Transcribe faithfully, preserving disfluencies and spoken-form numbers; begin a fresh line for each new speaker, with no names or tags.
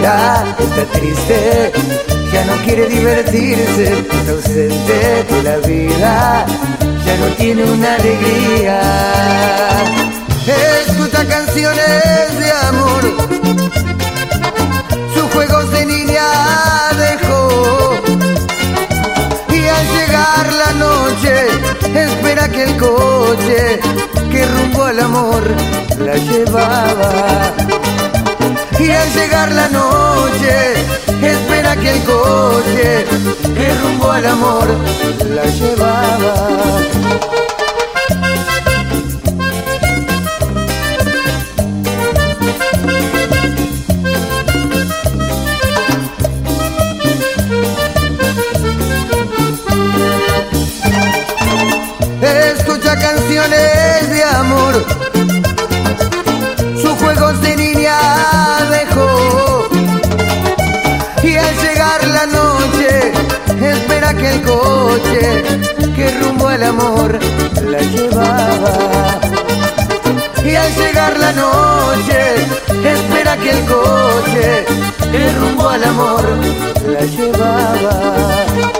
vida está triste, ya no quiere divertirse, está ausente de la vida, ya no tiene una alegría. Escucha canciones de amor, sus juegos de niña dejó, y al llegar la noche espera que el coche que rumbo al amor la llevaba. Y al llegar la noche espera que el coche que rumbo al amor la llevaba. Escucha canciones de amor, sus juegos de niña dejó, y al llegar la noche espera que el coche que rumbo al amor la llevaba. Y al llegar la noche espera que el coche que rumbo al amor la llevaba.